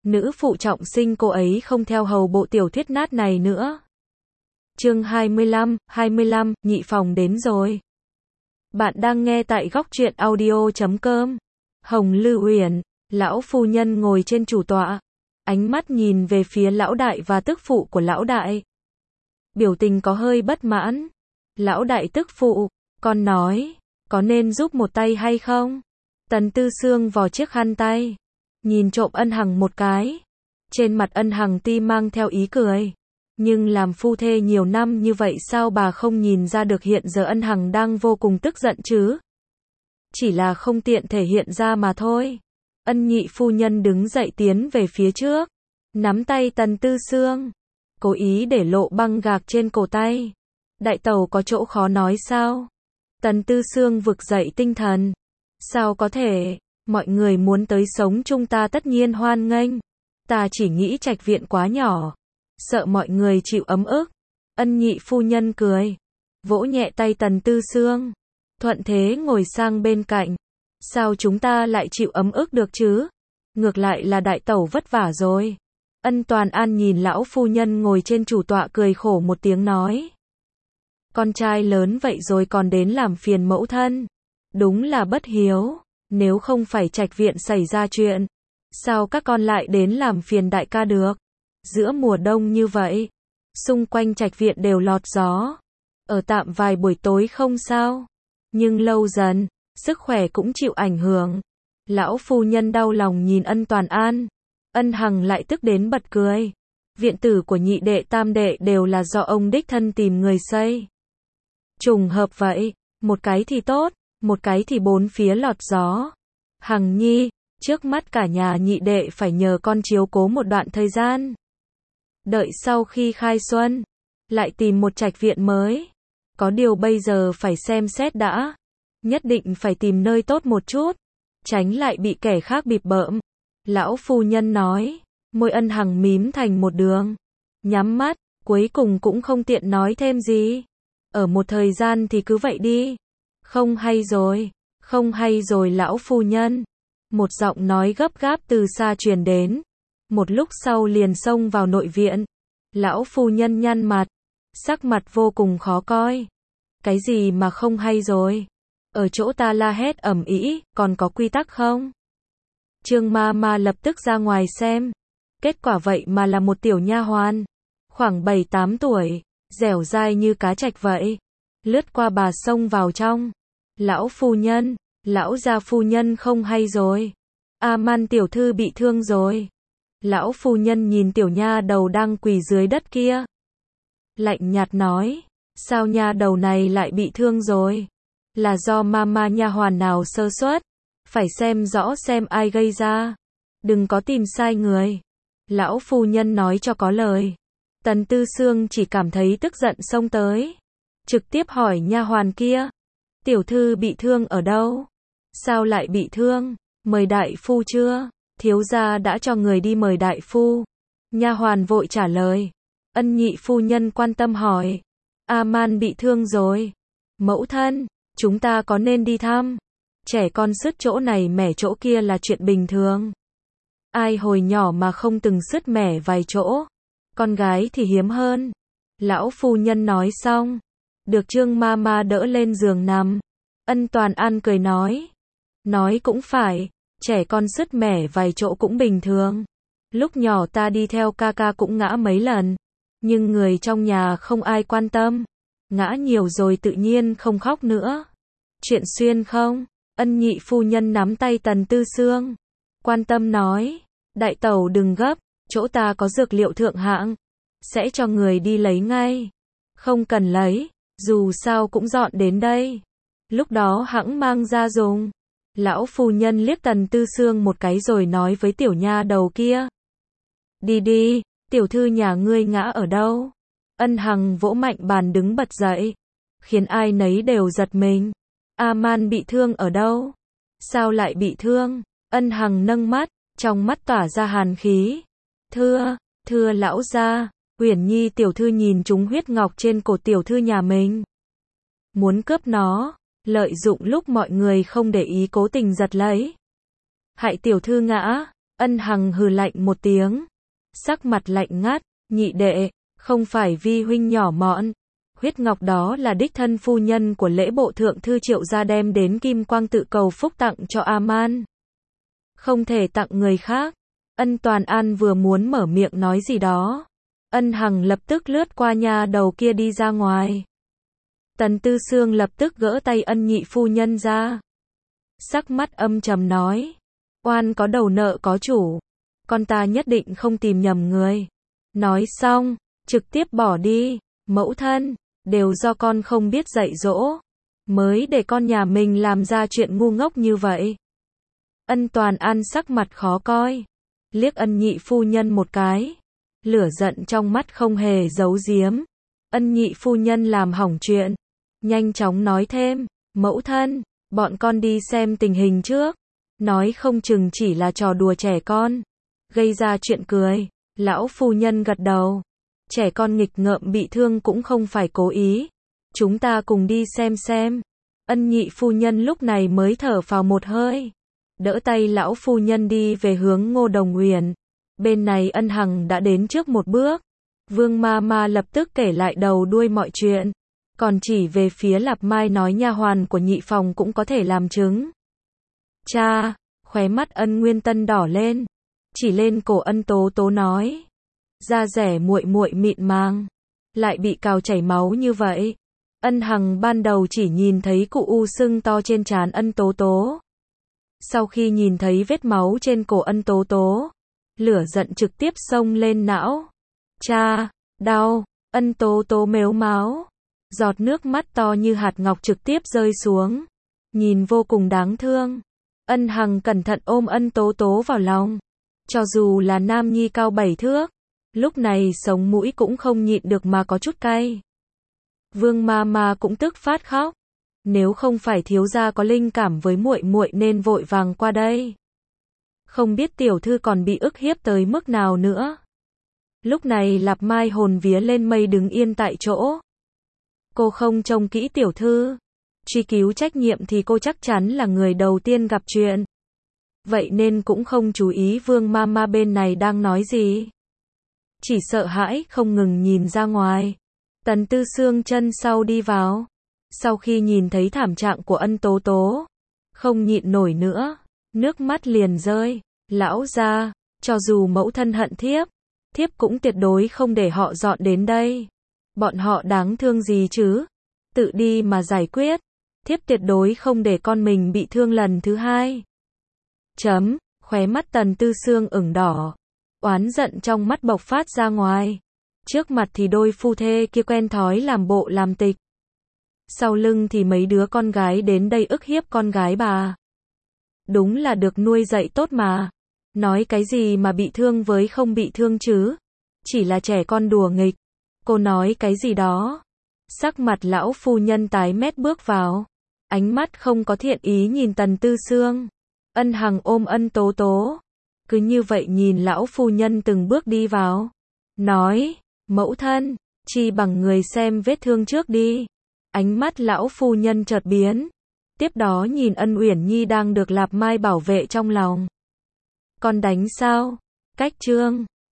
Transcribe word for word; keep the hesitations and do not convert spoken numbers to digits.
nữ phụ trọng sinh cô ấy không theo hầu bộ tiểu thuyết nát này nữa. Chương hai mươi lăm, hai mươi lăm, nhị phòng đến rồi. Bạn đang nghe tại góc truyện audio chấm com. Hồng Lư Uyển, lão phu nhân ngồi trên chủ tọa, ánh mắt nhìn về phía lão đại và tức phụ của lão đại. Biểu tình có hơi bất mãn. Lão đại tức phụ, con nói, có nên giúp một tay hay không? Tần Tư Sương vò chiếc khăn tay, nhìn trộm Ân Hằng một cái. Trên mặt Ân Hằng ti mang theo ý cười. Nhưng làm phu thê nhiều năm như vậy sao bà không nhìn ra được hiện giờ Ân Hằng đang vô cùng tức giận chứ? Chỉ là không tiện thể hiện ra mà thôi. Ân nhị phu nhân đứng dậy tiến về phía trước, nắm tay Tần Tư Sương, cố ý để lộ băng gạc trên cổ tay. Đại tẩu có chỗ khó nói sao? Tần Tư Sương vực dậy tinh thần. Sao có thể, mọi người muốn tới sống chung ta tất nhiên hoan nghênh. Ta chỉ nghĩ trạch viện quá nhỏ, sợ mọi người chịu ấm ức. Ân nhị phu nhân cười, vỗ nhẹ tay Tần Tư Sương, thuận thế ngồi sang bên cạnh. Sao chúng ta lại chịu ấm ức được chứ? Ngược lại là đại tẩu vất vả rồi. Ân Toàn An nhìn lão phu nhân ngồi trên chủ tọa cười khổ một tiếng nói. Con trai lớn vậy rồi còn đến làm phiền mẫu thân. Đúng là bất hiếu. Nếu không phải trạch viện xảy ra chuyện, sao các con lại đến làm phiền đại ca được? Giữa mùa đông như vậy, xung quanh trạch viện đều lọt gió. Ở tạm vài buổi tối không sao. Nhưng lâu dần, sức khỏe cũng chịu ảnh hưởng. Lão phu nhân đau lòng nhìn Ân Toàn An. Ân Hằng lại tức đến bật cười. Viện tử của nhị đệ tam đệ đều là do ông đích thân tìm người xây. Trùng hợp vậy, một cái thì tốt, một cái thì bốn phía lọt gió. Hằng nhi, trước mắt cả nhà nhị đệ phải nhờ con chiếu cố một đoạn thời gian. Đợi sau khi khai xuân, lại tìm một trạch viện mới. Có điều bây giờ phải xem xét đã. Nhất định phải tìm nơi tốt một chút, tránh lại bị kẻ khác bịp bợm. Lão phu nhân nói, môi Ân Hằng mím thành một đường. Nhắm mắt, cuối cùng cũng không tiện nói thêm gì. Ở một thời gian thì cứ vậy đi. Không hay rồi, không hay rồi lão phu nhân. Một giọng nói gấp gáp từ xa truyền đến. Một lúc sau liền xông vào nội viện. Lão phu nhân nhăn mặt, sắc mặt vô cùng khó coi. Cái gì mà không hay rồi? Ở chỗ ta la hét ầm ĩ, còn có quy tắc không? Trương ma ma lập tức ra ngoài xem. Kết quả vậy mà là một tiểu nha hoàn, khoảng bảy tám tuổi, dẻo dai như cá trạch vậy. Lướt qua bà xông vào trong. Lão phu nhân, lão gia phu nhân không hay rồi. A Man tiểu thư bị thương rồi. Lão phu nhân nhìn tiểu nha đầu đang quỳ dưới đất kia, lạnh nhạt nói, sao nha đầu này lại bị thương rồi? Là do mama nha hoàn nào sơ suất, phải xem rõ xem ai gây ra, đừng có tìm sai người. Lão phu nhân nói cho có lời. Tần Tư Sương chỉ cảm thấy tức giận xông tới, trực tiếp hỏi nha hoàn kia, tiểu thư bị thương ở đâu? Sao lại bị thương? Mời đại phu chưa? Thiếu gia đã cho người đi mời đại phu. Nha hoàn vội trả lời. Ân nhị phu nhân quan tâm hỏi, A Man bị thương rồi. Mẫu thân, chúng ta có nên đi thăm? Trẻ con sứt chỗ này mẻ chỗ kia là chuyện bình thường. Ai hồi nhỏ mà không từng sứt mẻ vài chỗ? Con gái thì hiếm hơn. Lão phu nhân nói xong, được Trương ma ma đỡ lên giường nằm. Ân Toàn An cười nói, nói cũng phải, trẻ con sứt mẻ vài chỗ cũng bình thường. Lúc nhỏ ta đi theo ca ca cũng ngã mấy lần, nhưng người trong nhà không ai quan tâm. Ngã nhiều rồi tự nhiên không khóc nữa. Chuyện xuyên không? Ân nhị phu nhân nắm tay Tần Tư Sương, quan tâm nói, đại tẩu đừng gấp, chỗ ta có dược liệu thượng hạng, sẽ cho người đi lấy ngay. Không cần lấy, dù sao cũng dọn đến đây, lúc đó hẵng mang ra dùng. Lão phu nhân liếc Tần Tư Sương một cái rồi nói với tiểu nha đầu kia, đi đi, tiểu thư nhà ngươi ngã ở đâu? Ân Hằng vỗ mạnh bàn đứng bật dậy, khiến ai nấy đều giật mình. A Man bị thương ở đâu? Sao lại bị thương? Ân Hằng nâng mắt, trong mắt tỏa ra hàn khí. Thưa, thưa lão gia, Uyển Nhi tiểu thư nhìn trúng huyết ngọc trên cổ tiểu thư nhà mình, muốn cướp nó, lợi dụng lúc mọi người không để ý cố tình giật lấy. Hại tiểu thư ngã, Ân Hằng hừ lạnh một tiếng, sắc mặt lạnh ngắt, nhị đệ, không phải vi huynh nhỏ mọn. Huyết ngọc đó là đích thân phu nhân của lễ bộ thượng thư Triệu gia đem đến Kim Quang tự cầu phúc tặng cho A-man. Không thể tặng người khác. Ân Toàn An vừa muốn mở miệng nói gì đó. Ân Hằng lập tức lướt qua nha đầu kia đi ra ngoài. Tần Tư Sương lập tức gỡ tay Ân nhị phu nhân ra. Sắc mắt âm trầm nói. Oan có đầu nợ có chủ. Con ta nhất định không tìm nhầm người. Nói xong, trực tiếp bỏ đi. Mẫu thân, đều do con không biết dạy dỗ. Mới để con nhà mình làm ra chuyện ngu ngốc như vậy. Ân Toàn An sắc mặt khó coi. Liếc Ân nhị phu nhân một cái. Lửa giận trong mắt không hề giấu giếm. Ân nhị phu nhân làm hỏng chuyện. Nhanh chóng nói thêm. Mẫu thân, bọn con đi xem tình hình trước. Nói không chừng chỉ là trò đùa trẻ con. Gây ra chuyện cười. Lão phu nhân gật đầu. Trẻ con nghịch ngợm bị thương cũng không phải cố ý. Chúng ta cùng đi xem xem. Ân nhị phu nhân lúc này mới thở phào một hơi. Đỡ tay lão phu nhân đi về hướng Ngô Đồng Huyền. Bên này Ân Hằng đã đến trước một bước. Vương ma ma lập tức kể lại đầu đuôi mọi chuyện. Còn chỉ về phía Lạp Mai nói nha hoàn của nhị phòng cũng có thể làm chứng. Cha, khóe mắt Ân Nguyên Tân đỏ lên. Chỉ lên cổ Ân Tố Tố nói. Da rẻ muội muội mịn màng. Lại bị cào chảy máu như vậy. Ân Hằng ban đầu chỉ nhìn thấy cụ u sưng to trên trán Ân Tố Tố. Sau khi nhìn thấy vết máu trên cổ Ân Tố Tố, lửa giận trực tiếp xông lên não. Cha, đau. Ân Tố Tố mếu máo. Giọt nước mắt to như hạt ngọc trực tiếp rơi xuống. Nhìn vô cùng đáng thương. Ân Hằng cẩn thận ôm Ân Tố Tố vào lòng. Cho dù là nam nhi cao bảy thước, lúc này sống mũi cũng không nhịn được mà có chút cay. Vương ma ma cũng tức phát khóc. Nếu không phải thiếu gia có linh cảm với muội muội nên vội vàng qua đây. Không biết tiểu thư còn bị ức hiếp tới mức nào nữa. Lúc này Lạp Mai hồn vía lên mây đứng yên tại chỗ. Cô không trông kỹ tiểu thư. Truy cứu trách nhiệm thì cô chắc chắn là người đầu tiên gặp chuyện. Vậy nên cũng không chú ý Vương ma ma bên này đang nói gì. Chỉ sợ hãi không ngừng nhìn ra ngoài. Tần Tư Sương chân sau đi vào. Sau khi nhìn thấy thảm trạng của Ân Tố Tố, không nhịn nổi nữa, nước mắt liền rơi. Lão gia, cho dù mẫu thân hận thiếp, thiếp cũng tuyệt đối không để họ dọn đến đây. Bọn họ đáng thương gì chứ? Tự đi mà giải quyết. Thiếp tuyệt đối không để con mình bị thương lần thứ hai. Chấm, khóe mắt Tần Tư Sương ửng đỏ. Oán giận trong mắt bộc phát ra ngoài. Trước mặt thì đôi phu thê kia quen thói làm bộ làm tịch. Sau lưng thì mấy đứa con gái đến đây ức hiếp con gái bà. Đúng là được nuôi dạy tốt mà. Nói cái gì mà bị thương với không bị thương chứ? Chỉ là trẻ con đùa nghịch. Cô nói cái gì đó? Sắc mặt lão phu nhân tái mét bước vào. Ánh mắt không có thiện ý nhìn Tần Tư Sương. Ân Hằng ôm Ân Tố Tố. Cứ như vậy nhìn lão phu nhân từng bước đi vào. Nói, mẫu thân, chi bằng người xem vết thương trước đi. Ánh mắt lão phu nhân chợt biến. Tiếp đó nhìn Ân Uyển Nhi đang được Lạp Mai bảo vệ trong lòng. Con đánh sao? Cách chương